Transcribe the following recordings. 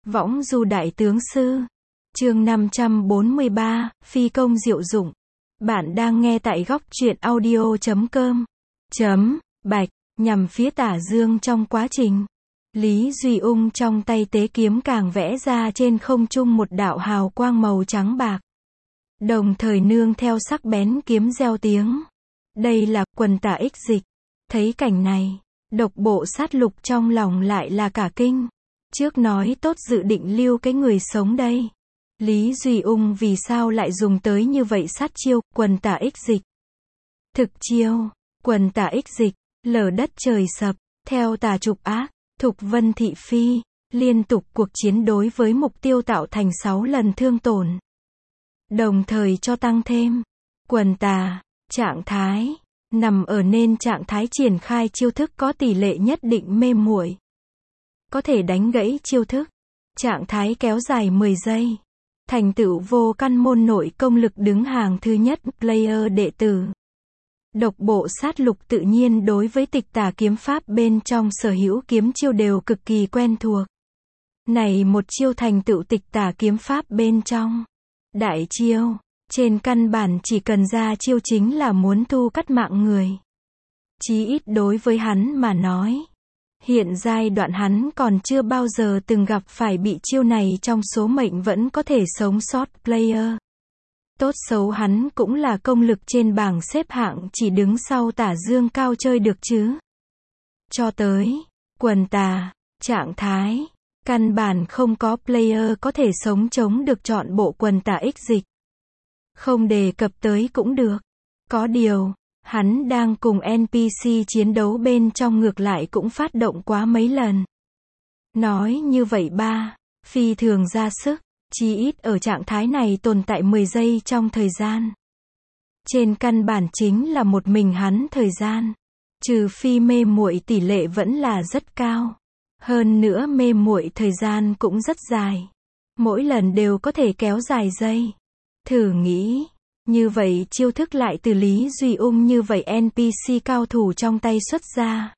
Võng du đại tướng sư. Chương 543, phi công diệu dụng. Bạn đang nghe tại góc truyện audio.com. Bạch, nhằm phía Tả Dương trong quá trình. Lý Duy Ung trong tay tế kiếm càng vẽ ra trên không trung một đạo hào quang màu trắng bạc. Đồng thời nương theo sắc bén kiếm reo tiếng. Đây là quần Tả Ích Dịch. Thấy cảnh này, Độc Bộ Sát Lục trong lòng lại là cả kinh. Trước nói tốt dự định lưu cái người sống đây. Lý Duy Ung vì sao lại dùng tới như vậy sát chiêu, quần Tả Ích Dịch. Thực chiêu, quần Tả Ích Dịch, lở đất trời sập, theo tà trục ác, Thục Vân Thị Phi, liên tục cuộc chiến đối với mục tiêu tạo thành 6 lần thương tổn. Đồng thời cho tăng thêm, quần tà, trạng thái, nằm ở nên trạng thái triển khai chiêu thức có tỷ lệ nhất định mê muội. Có thể đánh gãy chiêu thức. Trạng thái kéo dài 10 giây. Thành tựu vô căn môn nội công lực đứng hàng thứ nhất, player đệ tử. Độc Bộ Sát Lục tự nhiên đối với tịch tà kiếm pháp bên trong sở hữu kiếm chiêu đều cực kỳ quen thuộc. Này một chiêu thành tựu tịch tà kiếm pháp bên trong. Đại chiêu, trên căn bản chỉ cần ra chiêu chính là muốn thu cắt mạng người. Chí ít đối với hắn mà nói. Hiện giai đoạn hắn còn chưa bao giờ từng gặp phải bị chiêu này trong số mệnh vẫn có thể sống sót player. Tốt xấu hắn cũng là công lực trên bảng xếp hạng chỉ đứng sau Tả Dương cao chơi được chứ. Cho tới, quần tà, trạng thái, căn bản không có player có thể sống chống được trọn bộ quần Tả Ích Dịch. Không đề cập tới cũng được. Có điều, hắn đang cùng NPC chiến đấu bên trong ngược lại cũng phát động quá mấy lần. Nói như vậy phi thường ra sức, chí ít ở trạng thái này tồn tại 10 giây trong thời gian. Trên căn bản chính là một mình hắn thời gian. Trừ phi mê muội tỷ lệ vẫn là rất cao. Hơn nữa mê muội thời gian cũng rất dài. Mỗi lần đều có thể kéo dài giây. Thử nghĩ. Như vậy chiêu thức lại từ Lý Duy Ung như vậy NPC cao thủ trong tay xuất ra.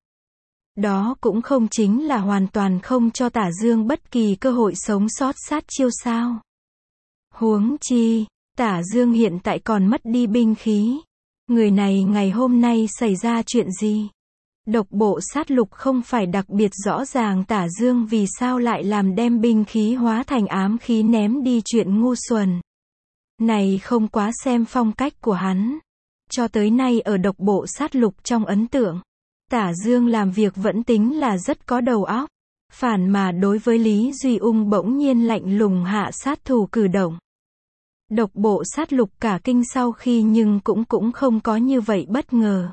Đó cũng không chính là hoàn toàn không cho Tả Dương bất kỳ cơ hội sống sót sát chiêu sao. Huống chi, Tả Dương hiện tại còn mất đi binh khí. Người này ngày hôm nay xảy ra chuyện gì? Độc Bộ Sát Lục không phải đặc biệt rõ ràng Tả Dương vì sao lại làm đem binh khí hóa thành ám khí ném đi chuyện ngu xuẩn. Này không quá xem phong cách của hắn. Cho tới nay ở Độc Bộ Sát Lục trong ấn tượng, Tả Dương làm việc vẫn tính là rất có đầu óc. Phản mà đối với Lý Duy Ung bỗng nhiên lạnh lùng hạ sát thủ cử động. Độc Bộ Sát Lục cả kinh sau khi nhưng cũng không có như vậy bất ngờ.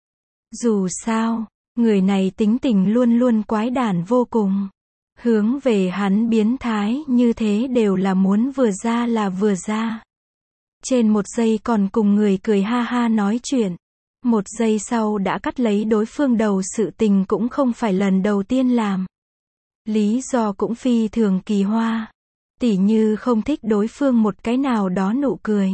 Dù sao, người này tính tình luôn luôn quái đản vô cùng. Hướng về hắn biến thái như thế đều là muốn vừa ra là vừa ra. Trên một giây còn cùng người cười ha ha nói chuyện. Một giây sau đã cắt lấy đối phương đầu, sự tình cũng không phải lần đầu tiên làm. Lý do cũng phi thường kỳ hoa. Tỉ như không thích đối phương một cái nào đó nụ cười.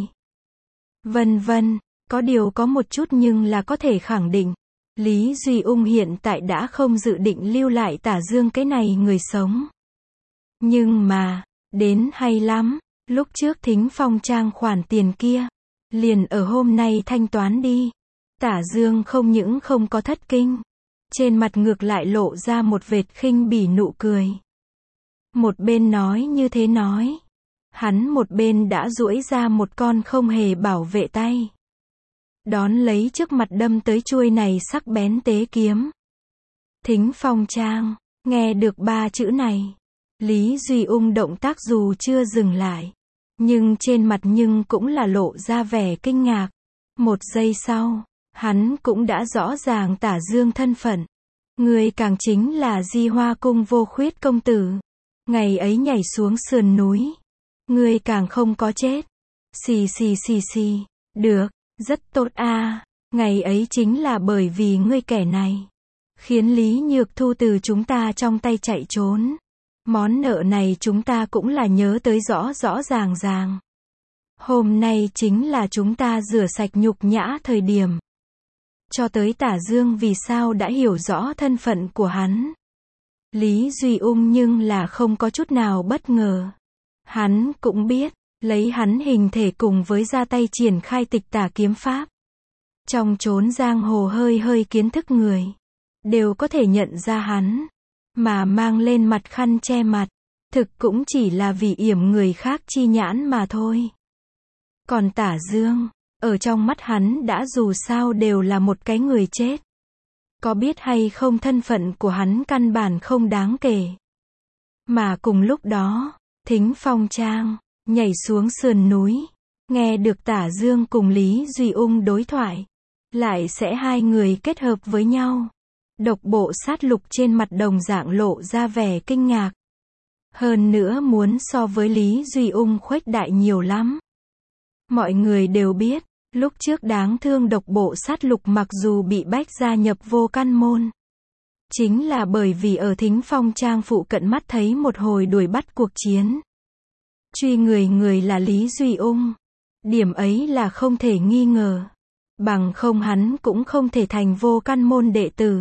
Vân vân, có điều có một chút nhưng là có thể khẳng định. Lý Duy Ung hiện tại đã không dự định lưu lại Tả Dương cái này người sống. Nhưng mà, đến hay lắm. Lúc trước Thính Phong Trang khoản tiền kia, liền ở hôm nay thanh toán đi. Tả Dương không những không có thất kinh, trên mặt ngược lại lộ ra một vệt khinh bỉ nụ cười. Một bên nói như thế nói, hắn một bên đã duỗi ra một con không hề bảo vệ tay. Đón lấy trước mặt đâm tới chuôi này sắc bén tế kiếm. Thính Phong Trang, nghe được 3 chữ này. Lý Duy Ung động tác dù chưa dừng lại, nhưng trên mặt nhưng cũng là lộ ra vẻ kinh ngạc. Một giây sau, hắn cũng đã rõ ràng Tả Dương thân phận. Người càng chính là Di Hoa Cung Vô Khuyết công tử. Ngày ấy nhảy xuống sườn núi. Người càng không có chết. Xì. Được, rất tốt a. Ngày ấy chính là bởi vì ngươi kẻ này, khiến Lý Nhược Thu từ chúng ta trong tay chạy trốn. Món nợ này chúng ta cũng là nhớ tới rõ ràng. Hôm nay chính là chúng ta rửa sạch nhục nhã thời điểm. Cho tới Tả Dương vì sao đã hiểu rõ thân phận của hắn. Lý Duy Ung nhưng là không có chút nào bất ngờ. Hắn cũng biết, lấy hắn hình thể cùng với ra tay triển khai tịch tả kiếm pháp. Trong chốn giang hồ hơi hơi kiến thức người, đều có thể nhận ra hắn, mà mang lên mặt khăn che mặt, thực cũng chỉ là vì yểm người khác chi nhãn mà thôi. Còn Tả Dương, ở trong mắt hắn đã dù sao đều là một cái người chết. Có biết hay không thân phận của hắn căn bản không đáng kể. Mà cùng lúc đó, Thính Phong Trang, nhảy xuống sườn núi, nghe được Tả Dương cùng Lý Duy Ung đối thoại. Lại sẽ hai người kết hợp với nhau. Độc bộ sát lục trên mặt đồng dạng lộ ra vẻ kinh ngạc. Hơn nữa muốn so với Lý Duy Ung khuếch đại nhiều lắm. Mọi người đều biết, lúc trước đáng thương độc bộ sát lục mặc dù bị bách gia nhập Vô Căn Môn. Chính là bởi vì ở Thính Phong Trang phụ cận mắt thấy một hồi đuổi bắt cuộc chiến. Truy người là Lý Duy Ung. Điểm ấy là không thể nghi ngờ. Bằng không hắn cũng không thể thành Vô Căn Môn đệ tử.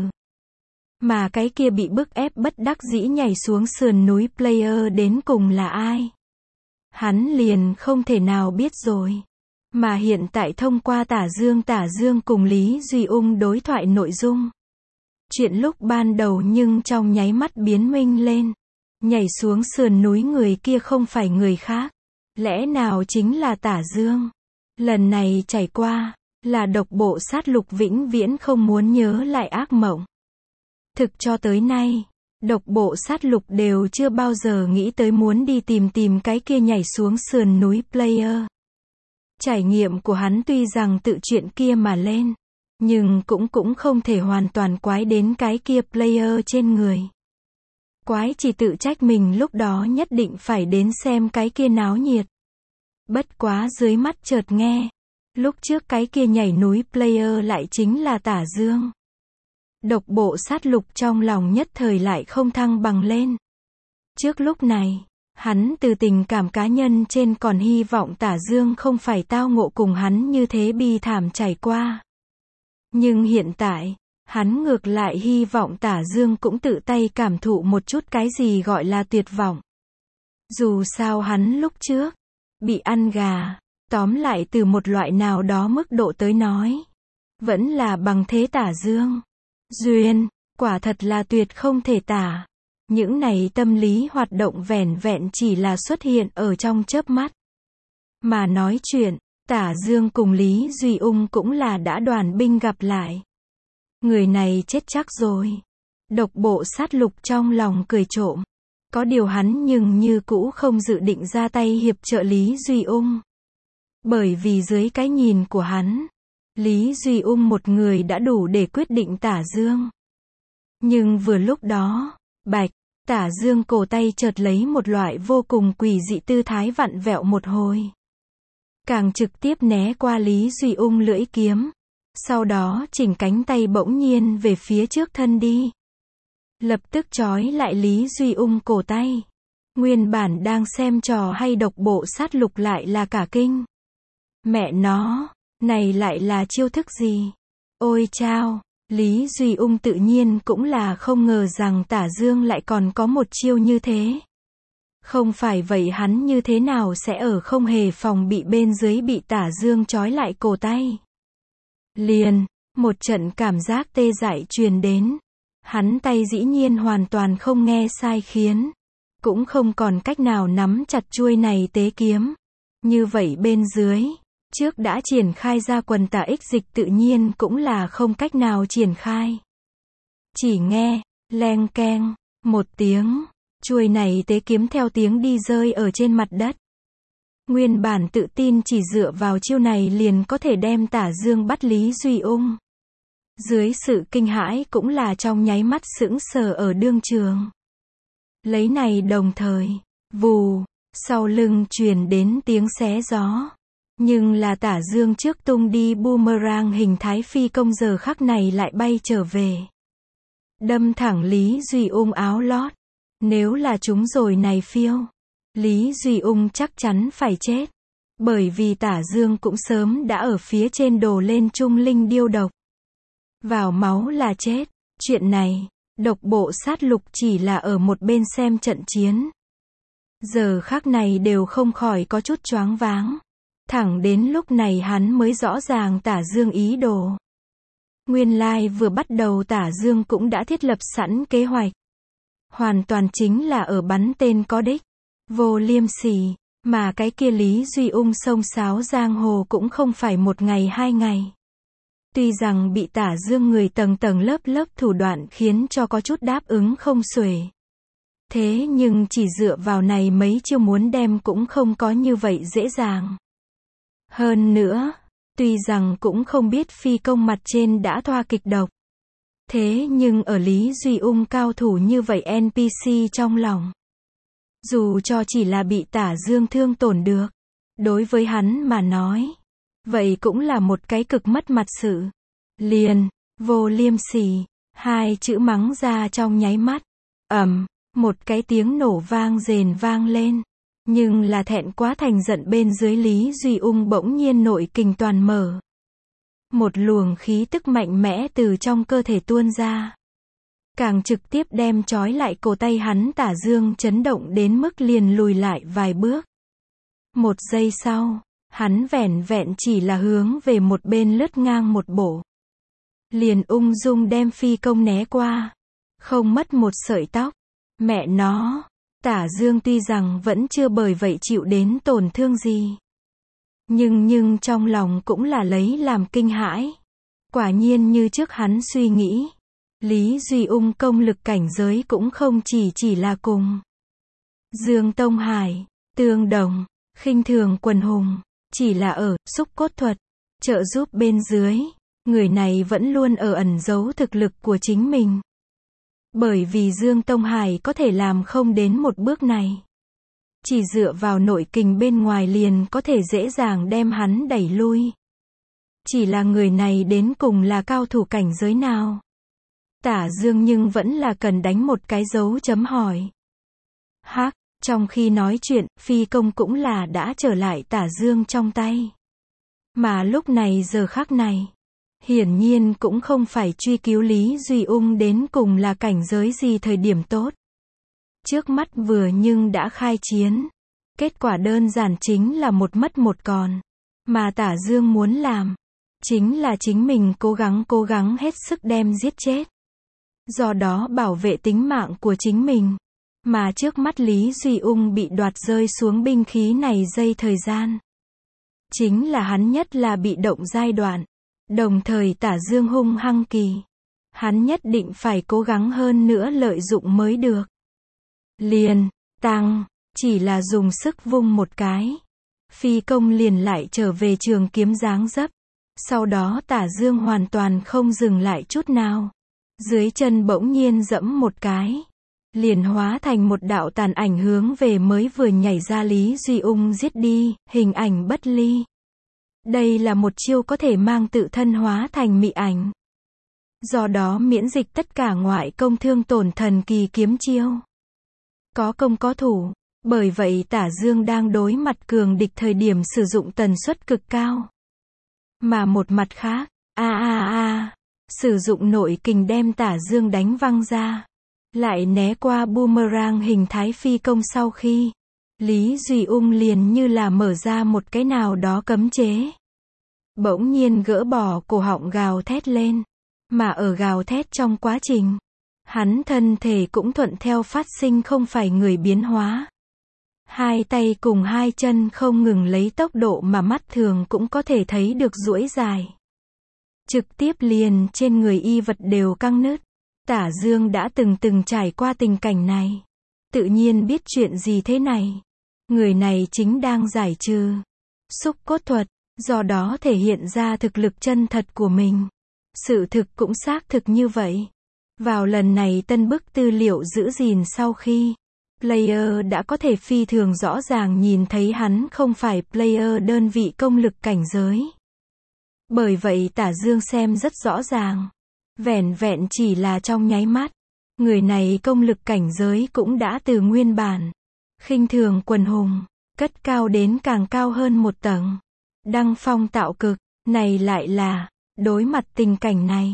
Mà cái kia bị bức ép bất đắc dĩ nhảy xuống sườn núi player đến cùng là ai? Hắn liền không thể nào biết rồi. Mà hiện tại thông qua Tả Dương cùng Lý Duy Ung đối thoại nội dung. Chuyện lúc ban đầu nhưng trong nháy mắt biến minh lên. Nhảy xuống sườn núi người kia không phải người khác. Lẽ nào chính là Tả Dương? Lần này trải qua, là độc bộ sát lục vĩnh viễn không muốn nhớ lại ác mộng. Thực cho tới nay, độc bộ sát lục đều chưa bao giờ nghĩ tới muốn đi tìm cái kia nhảy xuống sườn núi player. Trải nghiệm của hắn tuy rằng tự chuyện kia mà lên, nhưng cũng không thể hoàn toàn quái đến cái kia player trên người. Quái chỉ tự trách mình lúc đó nhất định phải đến xem cái kia náo nhiệt. Bất quá dưới mắt chợt nghe, lúc trước cái kia nhảy núi player lại chính là Tả Dương. Độc bộ sát lục trong lòng nhất thời lại không thăng bằng lên. Trước lúc này, hắn từ tình cảm cá nhân trên còn hy vọng Tả Dương không phải tao ngộ cùng hắn như thế bi thảm trải qua. Nhưng hiện tại, hắn ngược lại hy vọng Tả Dương cũng tự tay cảm thụ một chút cái gì gọi là tuyệt vọng. Dù sao hắn lúc trước, bị ăn gà, tóm lại từ một loại nào đó mức độ tới nói. Vẫn là bằng thế Tả Dương. Duyên, quả thật là tuyệt không thể tả. Những này tâm lý hoạt động vẻn vẹn chỉ là xuất hiện ở trong chớp mắt. Mà nói chuyện, Tả Dương cùng Lý Duy Ung cũng là đã đoàn binh gặp lại. Người này chết chắc rồi. Độc bộ sát lục trong lòng cười trộm. Có điều hắn nhưng như cũ không dự định ra tay hiệp trợ Lý Duy Ung. Bởi vì dưới cái nhìn của hắn, Lý Duy Ung một người đã đủ để quyết định Tả Dương. Nhưng vừa lúc đó, bạch, Tả Dương cổ tay chợt lấy một loại vô cùng quỷ dị tư thái vặn vẹo một hồi. Càng trực tiếp né qua Lý Duy Ung lưỡi kiếm. Sau đó chỉnh cánh tay bỗng nhiên về phía trước thân đi. Lập tức trói lại Lý Duy Ung cổ tay. Nguyên bản đang xem trò hay độc bộ sát lục lại là cả kinh. Mẹ nó, này lại là chiêu thức gì? Ôi chao, Lý Duy Ung tự nhiên cũng là không ngờ rằng Tả Dương lại còn có một chiêu như thế. Không phải vậy hắn như thế nào sẽ ở không hề phòng bị bên dưới bị Tả Dương trói lại cổ tay. Liền, một trận cảm giác tê dại truyền đến. Hắn tay dĩ nhiên hoàn toàn không nghe sai khiến. Cũng không còn cách nào nắm chặt chuôi này tế kiếm. Như vậy bên dưới, trước đã triển khai ra quần tà ích dịch tự nhiên cũng là không cách nào triển khai. Chỉ nghe, leng keng, một tiếng, chuôi này tế kiếm theo tiếng đi rơi ở trên mặt đất. Nguyên bản tự tin chỉ dựa vào chiêu này liền có thể đem Tả Dương bắt Lý Duy Ung. Dưới sự kinh hãi cũng là trong nháy mắt sững sờ ở đương trường. Lấy này đồng thời, vù, sau lưng truyền đến tiếng xé gió. Nhưng là Tả Dương trước tung đi boomerang hình thái phi công giờ khắc này lại bay trở về. Đâm thẳng Lý Duy Ung áo lót. Nếu là chúng rồi này phiêu, Lý Duy Ung chắc chắn phải chết. Bởi vì Tả Dương cũng sớm đã ở phía trên đổ lên trung linh điêu độc. Vào máu là chết. Chuyện này, Độc bộ sát lục chỉ là ở một bên xem trận chiến. Giờ khắc này đều không khỏi có chút choáng váng. Thẳng đến lúc này hắn mới rõ ràng Tả Dương ý đồ. Nguyên lai vừa bắt đầu Tả Dương cũng đã thiết lập sẵn kế hoạch. Hoàn toàn chính là ở bắn tên có đích, vô liêm sỉ, mà cái kia Lý Duy Ung xông xáo giang hồ cũng không phải một ngày hai ngày. Tuy rằng bị Tả Dương người tầng tầng lớp lớp thủ đoạn khiến cho có chút đáp ứng không xuể. Thế nhưng chỉ dựa vào này mấy chiêu muốn đem cũng không có như vậy dễ dàng. Hơn nữa, tuy rằng cũng không biết phi công mặt trên đã thoa kịch độc. Thế nhưng ở Lý Duy Ung cao thủ như vậy NPC trong lòng. Dù cho chỉ là bị Tả Dương thương tổn được. Đối với hắn mà nói. Vậy cũng là một cái cực mất mặt sự. Liền, vô liêm sỉ, hai chữ mắng ra trong nháy mắt. Một cái tiếng nổ vang rền vang lên. Nhưng là thẹn quá thành giận bên dưới Lý Duy Ung bỗng nhiên nội kình toàn mở. Một luồng khí tức mạnh mẽ từ trong cơ thể tuôn ra. Càng trực tiếp đem trói lại cổ tay hắn Tả Dương chấn động đến mức liền lùi lại vài bước. Một giây sau, hắn vẻn vẹn chỉ là hướng về một bên lướt ngang một bổ. Liền ung dung đem phi công né qua. Không mất một sợi tóc. Mẹ nó, Tả Dương tuy rằng vẫn chưa bởi vậy chịu đến tổn thương gì. Nhưng trong lòng cũng là lấy làm kinh hãi. Quả nhiên như trước hắn suy nghĩ. Lý Duy Ung công lực cảnh giới cũng không chỉ là cùng Dương Tông Hải, tương đồng, khinh thường quần hùng. Chỉ là ở xúc cốt thuật, trợ giúp bên dưới. Người này vẫn luôn ở ẩn giấu thực lực của chính mình. Bởi vì Dương Tông Hải có thể làm không đến một bước này. Chỉ dựa vào nội kình bên ngoài liền có thể dễ dàng đem hắn đẩy lui. Chỉ là người này đến cùng là cao thủ cảnh giới nào? Tả Dương nhưng vẫn là cần đánh một cái dấu chấm hỏi. Trong khi nói chuyện, phi công cũng là đã trở lại Tả Dương trong tay. Mà lúc này giờ khắc này, hiển nhiên cũng không phải truy cứu Lý Duy Ung đến cùng là cảnh giới gì thời điểm tốt. Trước mắt vừa nhưng đã khai chiến. Kết quả đơn giản chính là một mất một còn. Mà Tả Dương muốn làm, chính là chính mình cố gắng hết sức đem giết chết. Do đó bảo vệ tính mạng của chính mình. Mà trước mắt Lý Duy Ung bị đoạt rơi xuống binh khí này dây thời gian. Chính là hắn nhất là bị động giai đoạn. Đồng thời Tả Dương hung hăng kỳ. Hắn nhất định phải cố gắng hơn nữa lợi dụng mới được. Liền, tăng, chỉ là dùng sức vung một cái. Phi công liền lại trở về trường kiếm dáng dấp. Sau đó Tả Dương hoàn toàn không dừng lại chút nào. Dưới chân bỗng nhiên dẫm một cái. Liền hóa thành một đạo tàn ảnh hướng về mới vừa nhảy ra Lý Duy Ung giết đi, hình ảnh bất ly. Đây là một chiêu có thể mang tự thân hóa thành mị ảnh. Do đó miễn dịch tất cả ngoại công thương tổn thần kỳ kiếm chiêu. Có công có thủ, bởi vậy Tả Dương đang đối mặt cường địch thời điểm sử dụng tần suất cực cao. Mà một mặt khác, sử dụng nội kình đem Tả Dương đánh văng ra. Lại né qua boomerang hình thái phi công sau khi. Lý Duy Ung liền như là mở ra một cái nào đó cấm chế. Bỗng nhiên gỡ bỏ cổ họng gào thét lên. Mà ở gào thét trong quá trình, hắn thân thể cũng thuận theo phát sinh không phải người biến hóa. Hai tay cùng hai chân không ngừng lấy tốc độ mà mắt thường cũng có thể thấy được duỗi dài. Trực tiếp liền trên người y vật đều căng nứt. Tả Dương đã từng trải qua tình cảnh này. Tự nhiên biết chuyện gì thế này. Người này chính đang giải trừ xúc cốt thuật, do đó thể hiện ra thực lực chân thật của mình. Sự thực cũng xác thực như vậy. Vào lần này tân bức tư liệu giữ gìn sau khi, player đã có thể phi thường rõ ràng nhìn thấy hắn không phải player đơn vị công lực cảnh giới. Bởi vậy Tả Dương xem rất rõ ràng. Vẻn vẹn chỉ là trong nháy mắt. Người này công lực cảnh giới cũng đã từ nguyên bản khinh thường quần hùng, cất cao đến càng cao hơn một tầng. Đăng phong tạo cực, này lại là, đối mặt tình cảnh này.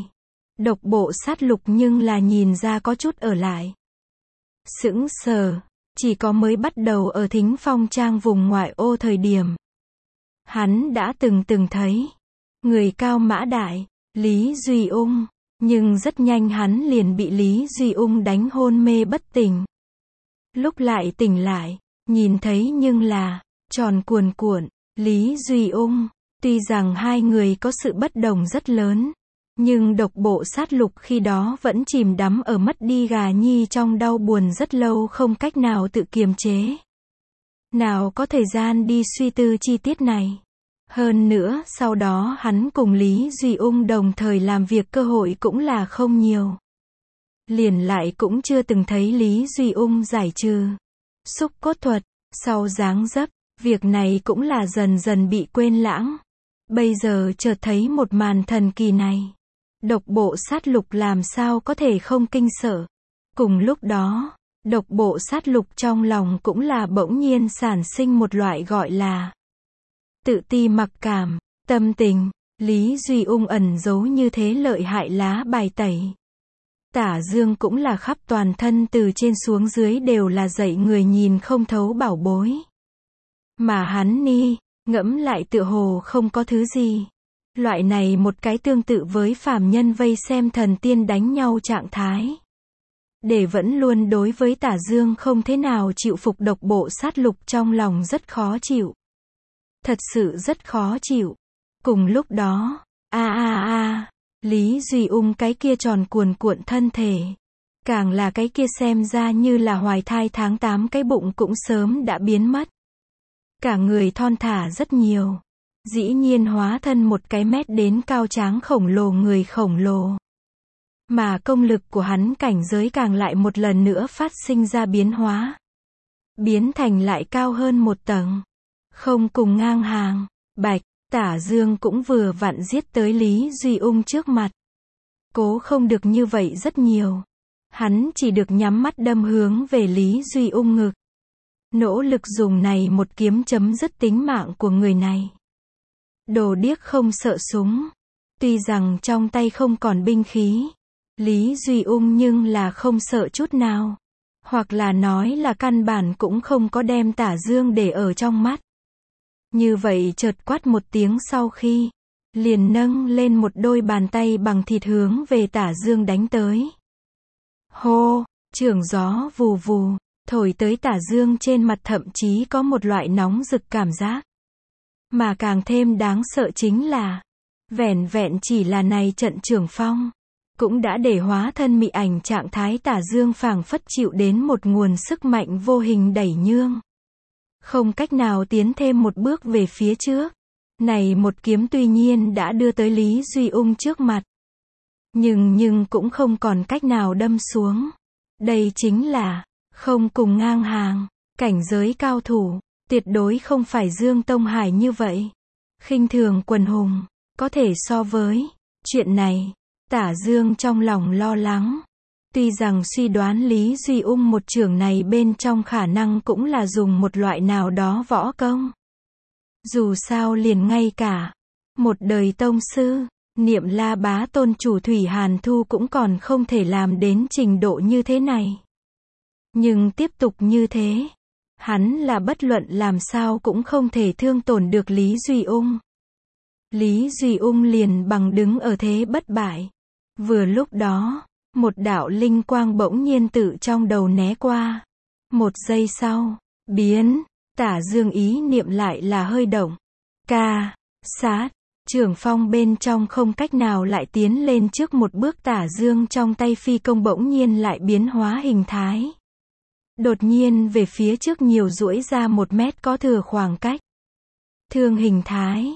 Độc bộ sát lục nhưng là nhìn ra có chút ở lại. Sững sờ, chỉ có mới bắt đầu ở Thính Phong Trang vùng ngoại ô thời điểm. Hắn đã từng thấy. Người cao mã đại, Lý Duy Ung. Nhưng rất nhanh hắn liền bị Lý Duy Ung đánh hôn mê bất tỉnh. Lúc lại tỉnh lại, nhìn thấy nhưng là, tròn cuồn cuộn, Lý Duy Ung. Tuy rằng hai người có sự bất đồng rất lớn, nhưng độc bộ sát lục khi đó vẫn chìm đắm ở mất đi gà nhi trong đau buồn rất lâu không cách nào tự kiềm chế. Nào có thời gian đi suy tư chi tiết này. Hơn nữa, sau đó hắn cùng Lý Duy Ung đồng thời làm việc cơ hội cũng là không nhiều. Liền lại cũng chưa từng thấy Lý Duy Ung giải trừ xúc cốt thuật, sau dáng dấp, việc này cũng là dần dần bị quên lãng. Bây giờ chợt thấy một màn thần kỳ này. Độc bộ sát lục làm sao có thể không kinh sợ. Cùng lúc đó, độc bộ sát lục trong lòng cũng là bỗng nhiên sản sinh một loại gọi là tự ti mặc cảm, tâm tình. Lý Duy Ung ẩn giấu như thế lợi hại lá bài tẩy. Tả Dương cũng là khắp toàn thân từ trên xuống dưới đều là dạy người nhìn không thấu bảo bối. Mà hắn ngẫm lại tựa hồ không có thứ gì. Loại này một cái tương tự với phàm nhân vây xem thần tiên đánh nhau trạng thái. Để vẫn luôn đối với Tả Dương không thế nào chịu phục độc bộ sát lục trong lòng rất khó chịu. Thật sự rất khó chịu. Cùng lúc đó, Lý Duy Ung cái kia tròn cuồn cuộn thân thể. Càng là cái kia xem ra như là hoài thai tháng 8 cái bụng cũng sớm đã biến mất. Cả người thon thả rất nhiều. Dĩ nhiên hóa thân một cái mét đến cao tráng khổng lồ người khổng lồ. Mà công lực của hắn cảnh giới càng lại một lần nữa phát sinh ra biến hóa. Biến thành lại cao hơn một tầng. Không cùng ngang hàng. Bạch, Tả Dương cũng vừa vặn giết tới Lý Duy Ung trước mặt. Cố không được như vậy rất nhiều. Hắn chỉ được nhắm mắt đâm hướng về Lý Duy Ung ngực. Nỗ lực dùng này một kiếm chấm dứt tính mạng của người này. Đồ điếc không sợ súng. Tuy rằng trong tay không còn binh khí. Lý Duy Ung nhưng là không sợ chút nào. Hoặc là nói là căn bản cũng không có đem Tả Dương để ở trong mắt. Như vậy chợt quát một tiếng sau khi, liền nâng lên một đôi bàn tay bằng thịt hướng về Tả Dương đánh tới. Hô, chưởng gió vù vù, thổi tới Tả Dương trên mặt thậm chí có một loại nóng rực cảm giác. Mà càng thêm đáng sợ chính là, vẻn vẹn chỉ là này trận chưởng phong, cũng đã để hóa thân mị ảnh trạng thái Tả Dương phảng phất chịu đến một nguồn sức mạnh vô hình đẩy nhương. Không cách nào tiến thêm một bước về phía trước. Này một kiếm tuy nhiên đã đưa tới Lý Duy Ung trước mặt. Nhưng cũng không còn cách nào đâm xuống. Đây chính là không cùng ngang hàng. Cảnh giới cao thủ. Tuyệt đối không phải Dương Tông Hải như vậy. Khinh thường quần hùng. Có thể so với chuyện này. Tả Dương trong lòng lo lắng. Tuy rằng suy đoán Lý Duy Ung một chưởng này bên trong khả năng cũng là dùng một loại nào đó võ công. Dù sao liền ngay cả một đời tông sư, Niệm La Bá Tôn chủ Thủy Hàn Thu cũng còn không thể làm đến trình độ như thế này. Nhưng tiếp tục như thế, hắn là bất luận làm sao cũng không thể thương tổn được Lý Duy Ung. Lý Duy Ung liền bằng đứng ở thế bất bại. Vừa lúc đó, một đạo linh quang bỗng nhiên tự trong đầu né qua. Một giây sau, biến, Tả Dương ý niệm lại là hơi động. Ca, sát, chưởng phong bên trong không cách nào lại tiến lên trước một bước. Tả Dương trong tay phi công bỗng nhiên lại biến hóa hình thái. Đột nhiên về phía trước nhiều duỗi ra 1 mét có thừa khoảng cách. Thương hình thái,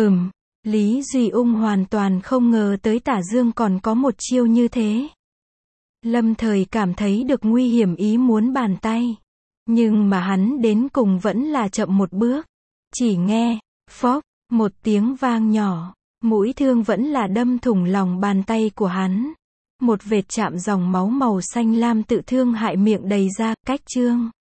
Lý Duy Ung hoàn toàn không ngờ tới Tả Dương còn có một chiêu như thế. Lâm thời cảm thấy được nguy hiểm ý muốn bàn tay. Nhưng mà hắn đến cùng vẫn là chậm một bước. Chỉ nghe, phốc, một tiếng vang nhỏ. Mũi thương vẫn là đâm thủng lòng bàn tay của hắn. Một vệt chạm dòng máu màu xanh lam tự thương hại miệng đầy ra, cách chương.